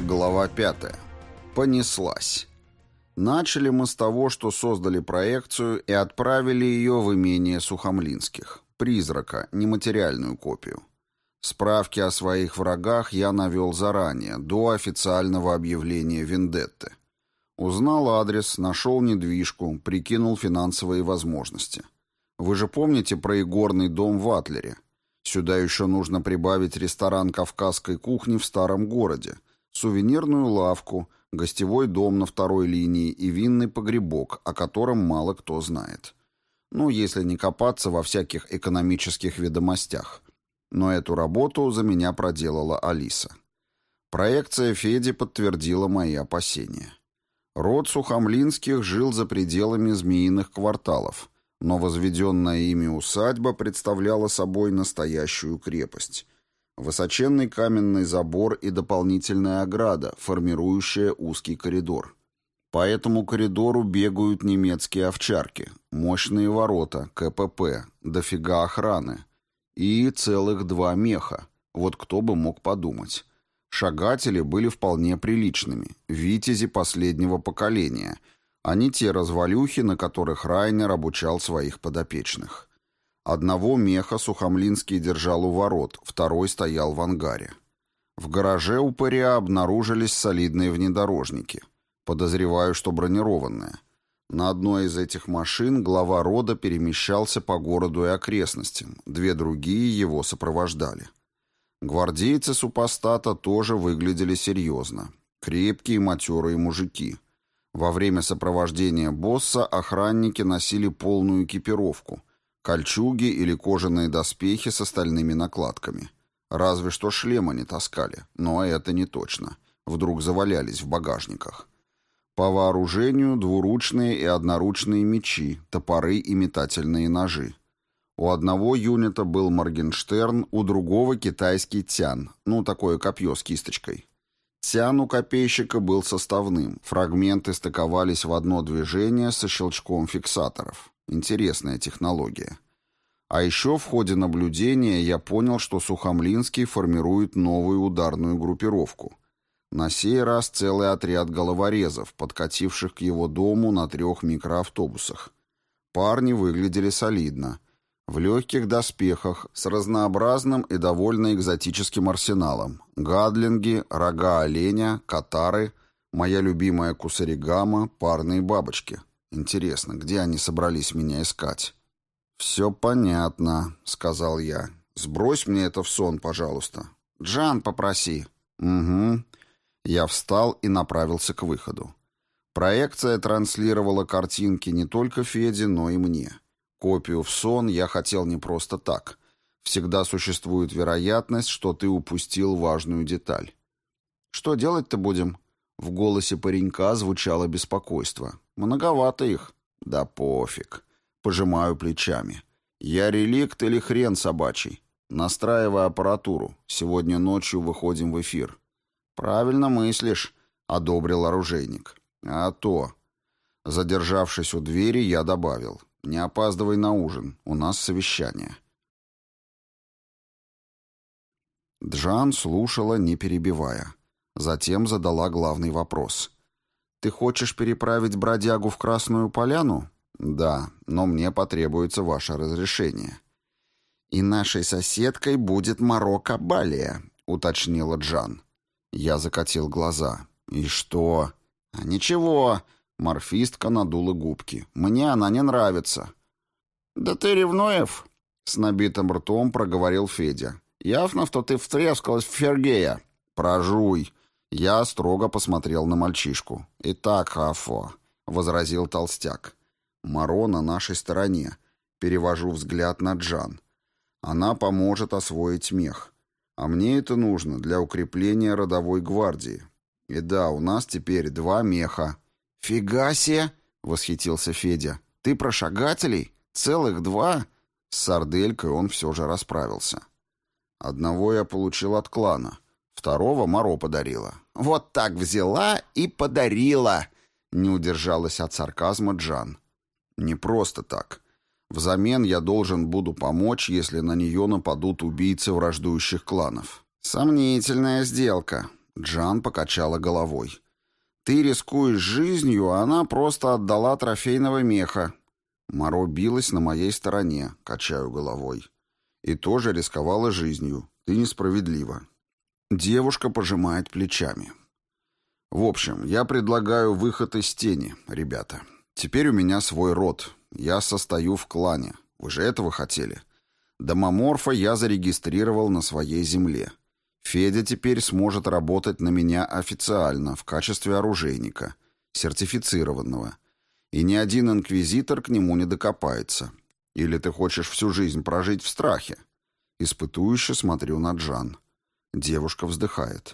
Глава 5. Понеслась. Начали мы с того, что создали проекцию и отправили ее в имение Сухомлинских. Призрака, нематериальную копию. Справки о своих врагах я навел заранее, до официального объявления вендетты. Узнал адрес, нашел недвижку, прикинул финансовые возможности. Вы же помните про игорный дом в Атлере? Сюда еще нужно прибавить ресторан кавказской кухни в старом городе, сувенирную лавку, гостевой дом на второй линии и винный погребок, о котором мало кто знает. Ну, если не копаться во всяких экономических ведомостях. Но эту работу за меня проделала Алиса. Проекция Феди подтвердила мои опасения. Род Сухомлинских жил за пределами Змеиных кварталов, но возведенная ими усадьба представляла собой настоящую крепость. Высоченный каменный забор и дополнительная ограда, формирующая узкий коридор. По этому коридору бегают немецкие овчарки, мощные ворота, КПП, дофига охраны. И целых 2 меха. Вот кто бы мог подумать. Шагатели были вполне приличными, витязи последнего поколения, а не те развалюхи, на которых Райнер обучал своих подопечных. Одного меха Сухомлинский держал у ворот, второй стоял в ангаре. В гараже упыря обнаружились солидные внедорожники. Подозреваю, что бронированные. На одной из этих машин глава рода перемещался по городу и окрестностям, 2 другие его сопровождали. Гвардейцы супостата тоже выглядели серьезно. Крепкие матерые мужики. Во время сопровождения босса охранники носили полную экипировку. Кольчуги или кожаные доспехи с остальными накладками. Разве что шлема не таскали, но это не точно. Вдруг завалялись в багажниках. По вооружению двуручные и одноручные мечи, топоры и метательные ножи. У одного юнита был Моргенштерн, у другого китайский тян, такое копье с кисточкой. Тян у копейщика был составным, фрагменты стыковались в одно движение со щелчком фиксаторов. Интересная технология. А еще в ходе наблюдения я понял, что Сухомлинский формирует новую ударную группировку. На сей раз целый отряд головорезов, подкативших к его дому на 3 микроавтобусах. Парни выглядели солидно. В легких доспехах, с разнообразным и довольно экзотическим арсеналом. Гадлинги, рога оленя, катары, моя любимая кусаригама, парные бабочки. Интересно, где они собрались меня искать? «Все понятно», — сказал я. «Сбрось мне это в сон, пожалуйста». «Джан попроси». «Угу». Я встал и направился к выходу. Проекция транслировала картинки не только Феде, но и мне. Копию в сон я хотел не просто так. Всегда существует вероятность, что ты упустил важную деталь. «Что делать-то будем?» В голосе паренька звучало беспокойство. «Многовато их». «Да пофиг». Пожимаю плечами. «Я реликт или хрен собачий? Настраивай аппаратуру. Сегодня ночью выходим в эфир». «Правильно мыслишь», — одобрил оружейник. «А то». Задержавшись у двери, я добавил. «Не опаздывай на ужин. У нас совещание». Джан слушала, не перебивая. Затем задала главный вопрос. «Ты хочешь переправить бродягу в Красную Поляну?» «Да, но мне потребуется ваше разрешение». «И нашей соседкой будет Марокко Балия», — уточнила Джан. Я закатил глаза. «И что?» «А ничего», — морфистка надула губки. «Мне она не нравится». «Да ты ревнуев?» — с набитым ртом проговорил Федя. «Явно, что ты втрескалась в Фергея». «Прожуй». Я строго посмотрел на мальчишку. «Итак, Хафо», — возразил толстяк. «Маро на нашей стороне». Перевожу взгляд на Джан. «Она поможет освоить мех. А мне это нужно для укрепления родовой гвардии. И да, у нас теперь 2 меха». «Фига себе!» — восхитился Федя. «Ты про шагателей? Целых 2?» С сарделькой он все же расправился. «Одного я получил от клана. Второго Маро подарила». «Вот так взяла и подарила!» — не удержалась от сарказма Джан. «Не просто так. Взамен я должен буду помочь, если на нее нападут убийцы враждующих кланов». «Сомнительная сделка. Джан покачала головой. «Ты рискуешь жизнью, а она просто отдала трофейного меха». Моро билась на моей стороне, качаю головой. «И тоже рисковала жизнью. Ты несправедлива». Девушка пожимает плечами. «В общем, я предлагаю выход из тени, ребята. Теперь у меня свой род. Я состою в клане. Вы же этого хотели? Домоморфа я зарегистрировал на своей земле. Федя теперь сможет работать на меня официально, в качестве оружейника, сертифицированного. И ни один инквизитор к нему не докопается. Или ты хочешь всю жизнь прожить в страхе?» Испытующе смотрю на Джан. Девушка вздыхает.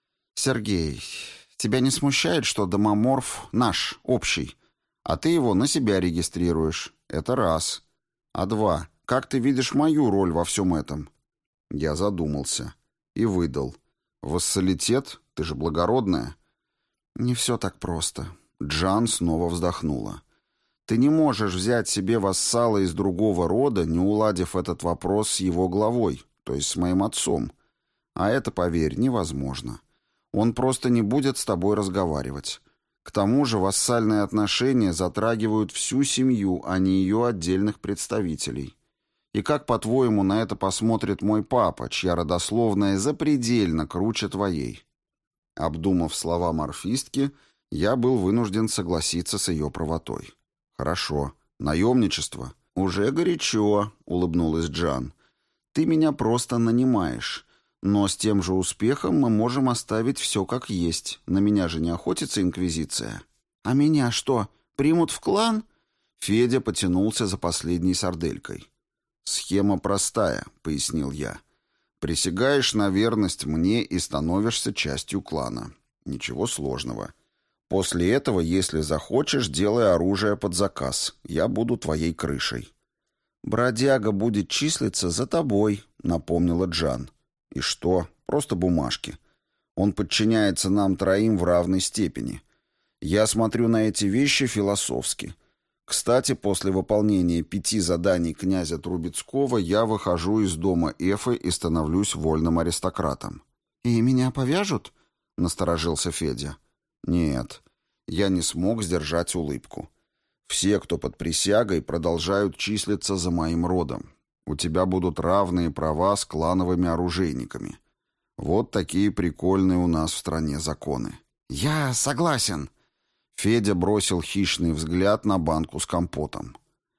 «Сергей, тебя не смущает, что домоморф наш, общий, а ты его на себя регистрируешь? Это раз. А два, как ты видишь мою роль во всем этом?» Я задумался и выдал. «Вассалитет? Ты же благородная». «Не все так просто». Джан снова вздохнула. «Ты не можешь взять себе вассала из другого рода, не уладив этот вопрос с его главой, то есть с моим отцом. А это, поверь, невозможно. Он просто не будет с тобой разговаривать. К тому же вассальные отношения затрагивают всю семью, а не ее отдельных представителей. И как, по-твоему, на это посмотрит мой папа, чья родословная запредельно круче твоей?» Обдумав слова морфистки, я был вынужден согласиться с ее правотой. «Хорошо. Наемничество?» «Уже горячо», — улыбнулась Джан. «Ты меня просто нанимаешь. Но с тем же успехом мы можем оставить все как есть. На меня же не охотится инквизиция». «А меня что, примут в клан?» Федя потянулся за последней сарделькой. «Схема простая», — пояснил я. «Присягаешь на верность мне и становишься частью клана. Ничего сложного. После этого, если захочешь, делай оружие под заказ. Я буду твоей крышей». «Бродяга будет числиться за тобой», — напомнила Джан. «И что? Просто бумажки. Он подчиняется нам троим в равной степени. Я смотрю на эти вещи философски. Кстати, после выполнения 5 заданий князя Трубецкого я выхожу из дома Эфы и становлюсь вольным аристократом». «И меня повяжут?» — насторожился Федя. «Нет, я не смог сдержать улыбку. Все, кто под присягой, продолжают числиться за моим родом. У тебя будут равные права с клановыми оружейниками. Вот такие прикольные у нас в стране законы». «Я согласен». Федя бросил хищный взгляд на банку с компотом.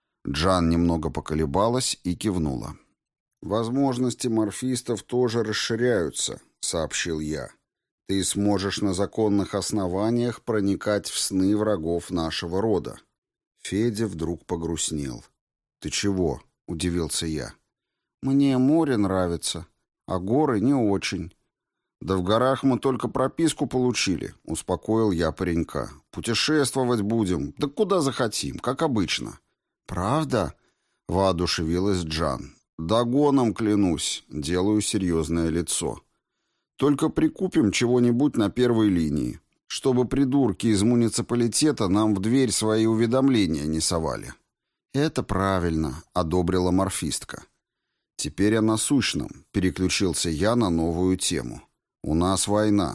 Джан немного поколебалась и кивнула. «Возможности морфистов тоже расширяются», — сообщил я. «Ты сможешь на законных основаниях проникать в сны врагов нашего рода». Федя вдруг погрустнел. «Ты чего?» — удивился я. «Мне море нравится, а горы не очень». «Да в горах мы только прописку получили», — успокоил я паренька. «Путешествовать будем, да куда захотим, как обычно». «Правда?» — воодушевилась Джан. «Догоном клянусь», — делаю серьезное лицо. «Только прикупим чего-нибудь на первой линии, чтобы придурки из муниципалитета нам в дверь свои уведомления не совали». «Это правильно», — одобрила морфистка. «Теперь о насущном», — переключился я на новую тему. «У нас война.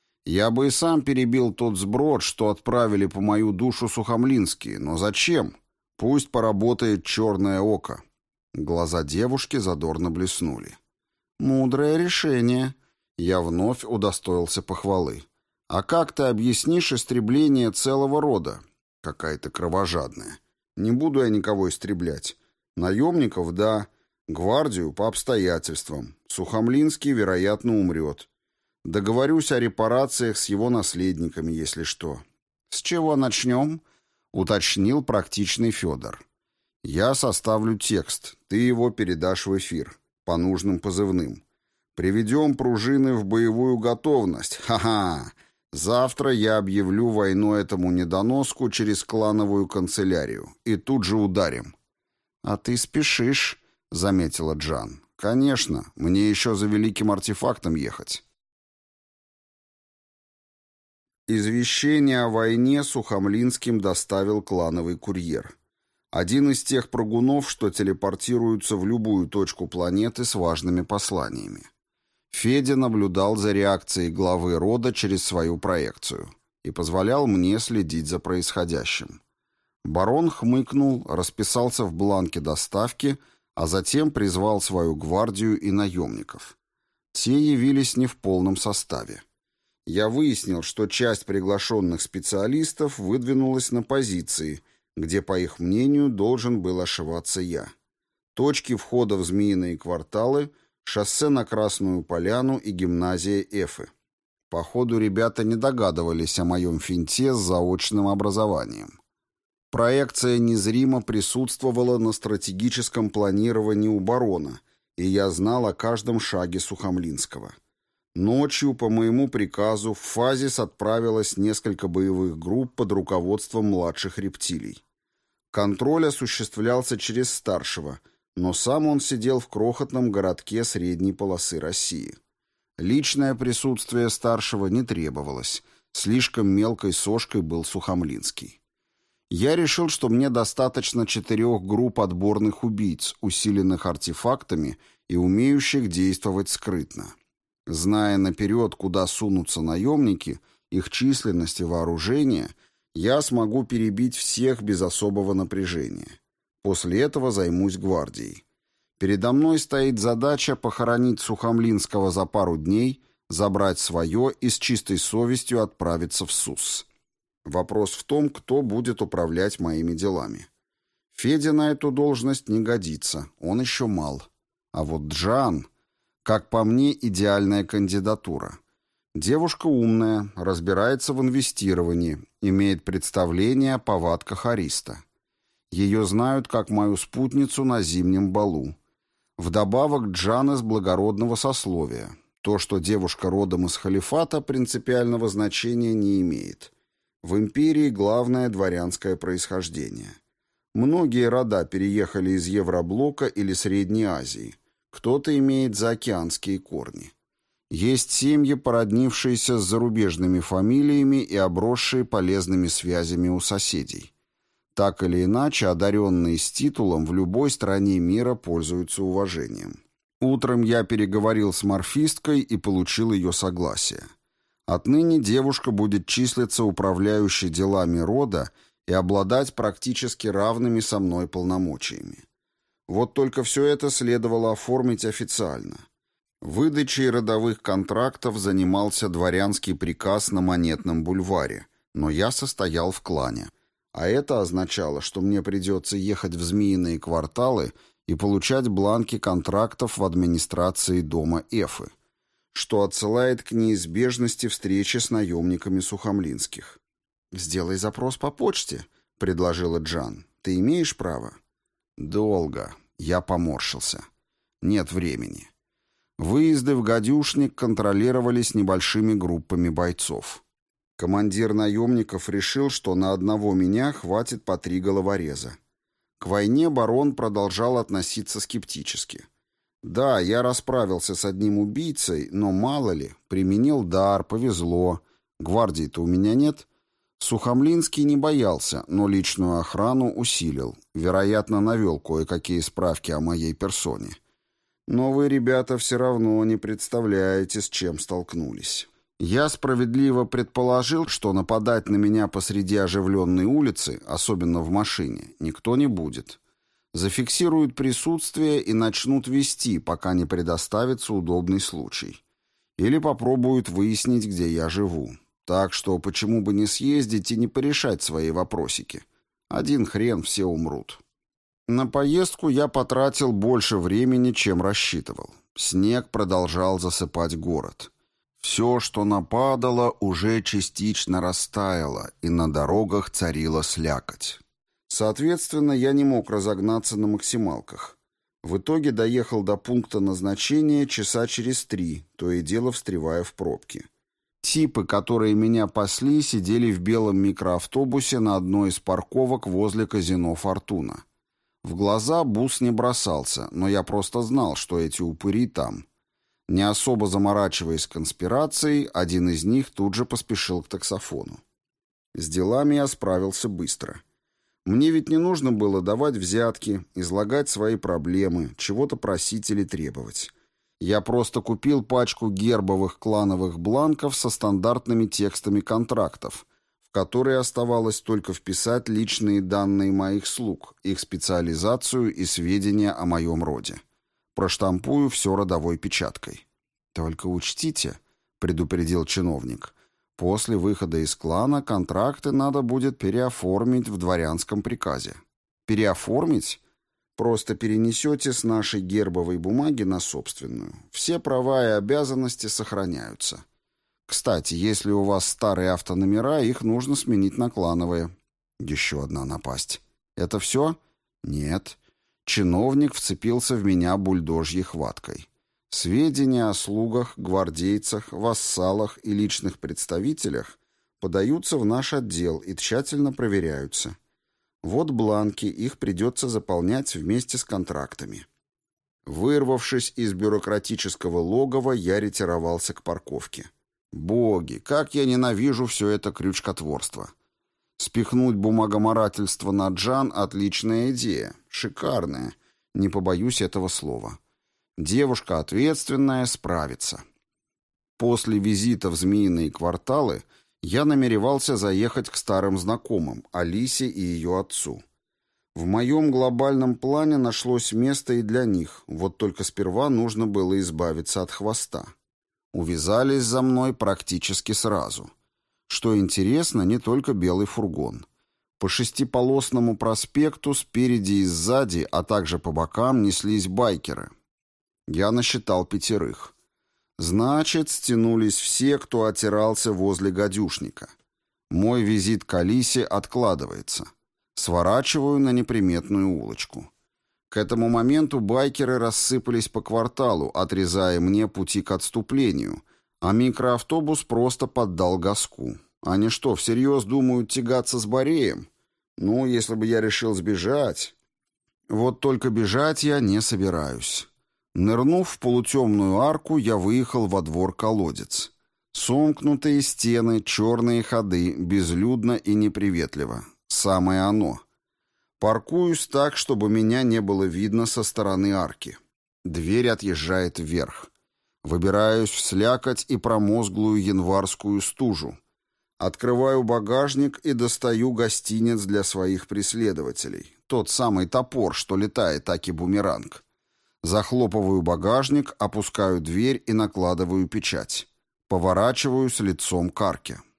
Я бы и сам перебил тот сброд, что отправили по мою душу сухомлинские, но зачем? Пусть поработает черное око». Глаза девушки задорно блеснули. «Мудрое решение». Я вновь удостоился похвалы. «А как ты объяснишь истребление целого рода?» «Какая ты кровожадная. Не буду я никого истреблять. Наемников — да, гвардию — по обстоятельствам. Сухомлинский, вероятно, умрет. Договорюсь о репарациях с его наследниками, если что». «С чего начнем?» — уточнил практичный Федор. «Я составлю текст, ты его передашь в эфир, по нужным позывным. Приведем пружины в боевую готовность. Ха-ха! Завтра я объявлю войну этому недоноску через клановую канцелярию. И тут же ударим». «А ты спешишь», — заметила Джан. «Конечно, мне еще за великим артефактом ехать». Извещение о войне Сухомлинским доставил клановый курьер. Один из тех прыгунов, что телепортируются в любую точку планеты с важными посланиями. Федя наблюдал за реакцией главы рода через свою проекцию и позволял мне следить за происходящим. Барон хмыкнул, расписался в бланке доставки, а затем призвал свою гвардию и наемников. Те явились не в полном составе. Я выяснил, что часть приглашенных специалистов выдвинулась на позиции, где, по их мнению, должен был ошиваться я. Точки входа в Змеиные кварталы, шоссе на Красную Поляну и гимназия Эфы. Походу, ребята не догадывались о моем финте с заочным образованием. Проекция незримо присутствовала на стратегическом планировании у барона, и я знал о каждом шаге Сухомлинского. Ночью, по моему приказу, в Фазис отправилось несколько боевых групп под руководством младших рептилий. Контроль осуществлялся через старшего, но сам он сидел в крохотном городке средней полосы России. Личное присутствие старшего не требовалось, слишком мелкой сошкой был Сухомлинский. Я решил, что мне достаточно 4 групп отборных убийц, усиленных артефактами и умеющих действовать скрытно. Зная наперед, куда сунутся наемники, их численность и вооружение, я смогу перебить всех без особого напряжения. После этого займусь гвардией. Передо мной стоит задача похоронить Сухомлинского за пару дней, забрать свое и с чистой совестью отправиться в СУС. Вопрос в том, кто будет управлять моими делами. Федя на эту должность не годится, он еще мал. А вот Джан... Как по мне, идеальная кандидатура. Девушка умная, разбирается в инвестировании, имеет представление о повадках Ариста. Ее знают как мою спутницу на зимнем балу. Вдобавок Джан из благородного сословия. То, что девушка родом из халифата, принципиального значения не имеет. В империи главное дворянское происхождение. Многие рода переехали из Евроблока или Средней Азии. Кто-то имеет заокеанские корни. Есть семьи, породнившиеся с зарубежными фамилиями и обросшие полезными связями у соседей. Так или иначе, одаренные с титулом в любой стране мира пользуются уважением. Утром я переговорил с морфисткой и получил ее согласие. Отныне девушка будет числиться управляющей делами рода и обладать практически равными со мной полномочиями. Вот только все это следовало оформить официально. Выдачей родовых контрактов занимался дворянский приказ на Монетном бульваре, но я состоял в клане. А это означало, что мне придется ехать в Змеиные кварталы и получать бланки контрактов в администрации дома Эфы, что отсылает к неизбежности встречи с наемниками Сухомлинских. «Сделай запрос по почте», — предложила Джан. «Ты имеешь право?» «Долго». Я поморщился. «Нет времени». Выезды в гадюшник контролировались небольшими группами бойцов. Командир наемников решил, что на одного меня хватит по 3 головореза. К войне барон продолжал относиться скептически. Да, я расправился с одним убийцей, но мало ли, применил дар, повезло. Гвардии-то у меня нет. Сухомлинский не боялся, но личную охрану усилил. Вероятно, навел кое-какие справки о моей персоне. Но вы, ребята, все равно не представляете, с чем столкнулись. Я справедливо предположил, что нападать на меня посреди оживленной улицы, особенно в машине, никто не будет. Зафиксируют присутствие и начнут вести, пока не предоставится удобный случай. Или попробуют выяснить, где я живу. Так что почему бы не съездить и не порешать свои вопросики? Один хрен, все умрут. На поездку я потратил больше времени, чем рассчитывал. Снег продолжал засыпать город. Все, что нападало, уже частично растаяло, и на дорогах царила слякоть. Соответственно, я не мог разогнаться на максималках. В итоге доехал до пункта назначения часа через 3, то и дело встревая в пробки. Типы, которые меня пасли, сидели в белом микроавтобусе на одной из парковок возле казино «Фортуна». В глаза бус не бросался, но я просто знал, что эти упыри там. Не особо заморачиваясь конспирацией, один из них тут же поспешил к таксофону. С делами я справился быстро. Мне ведь не нужно было давать взятки, излагать свои проблемы, чего-то просить или требовать. Я просто купил пачку гербовых клановых бланков со стандартными текстами контрактов, в которые оставалось только вписать личные данные моих слуг, их специализацию и сведения о моем роде. Проштампую все родовой печаткой. «Только учтите», — предупредил чиновник, — «после выхода из клана контракты надо будет переоформить в дворянском приказе». «Переоформить?» Просто перенесете с нашей гербовой бумаги на собственную. Все права и обязанности сохраняются. Кстати, если у вас старые автономера, их нужно сменить на клановые. Еще одна напасть. Это все? Нет. Чиновник вцепился в меня бульдожьей хваткой. Сведения о слугах, гвардейцах, вассалах и личных представителях подаются в наш отдел и тщательно проверяются. Вот бланки, их придется заполнять вместе с контрактами. Вырвавшись из бюрократического логова, я ретировался к парковке. Боги, как я ненавижу все это крючкотворство. Спихнуть бумагоморательство на Джан — отличная идея, шикарная, не побоюсь этого слова. Девушка ответственная, справится. После визита в Змеиные кварталы я намеревался заехать к старым знакомым, Алисе и ее отцу. В моем глобальном плане нашлось место и для них, вот только сперва нужно было избавиться от хвоста. Увязались за мной практически сразу. Что интересно, не только белый фургон. По шестиполосному проспекту спереди и сзади, а также по бокам неслись байкеры. Я насчитал 5. Значит, стянулись все, кто отирался возле гадюшника. Мой визит к Алисе откладывается. Сворачиваю на неприметную улочку. К этому моменту байкеры рассыпались по кварталу, отрезая мне пути к отступлению, а микроавтобус просто поддал газку. Они что, всерьез думают тягаться с Бореем? Ну, если бы я решил сбежать... Вот только бежать я не собираюсь. Нырнув в полутемную арку, я выехал во двор-колодец. Сомкнутые стены, черные ходы, безлюдно и неприветливо. Самое оно. Паркуюсь так, чтобы меня не было видно со стороны арки. Дверь отъезжает вверх. Выбираюсь в слякоть и промозглую январскую стужу. Открываю багажник и достаю гостинец для своих преследователей. Тот самый топор, что летает аки-бумеранг. Захлопываю багажник, опускаю дверь и накладываю печать. Поворачиваюсь лицом к арке.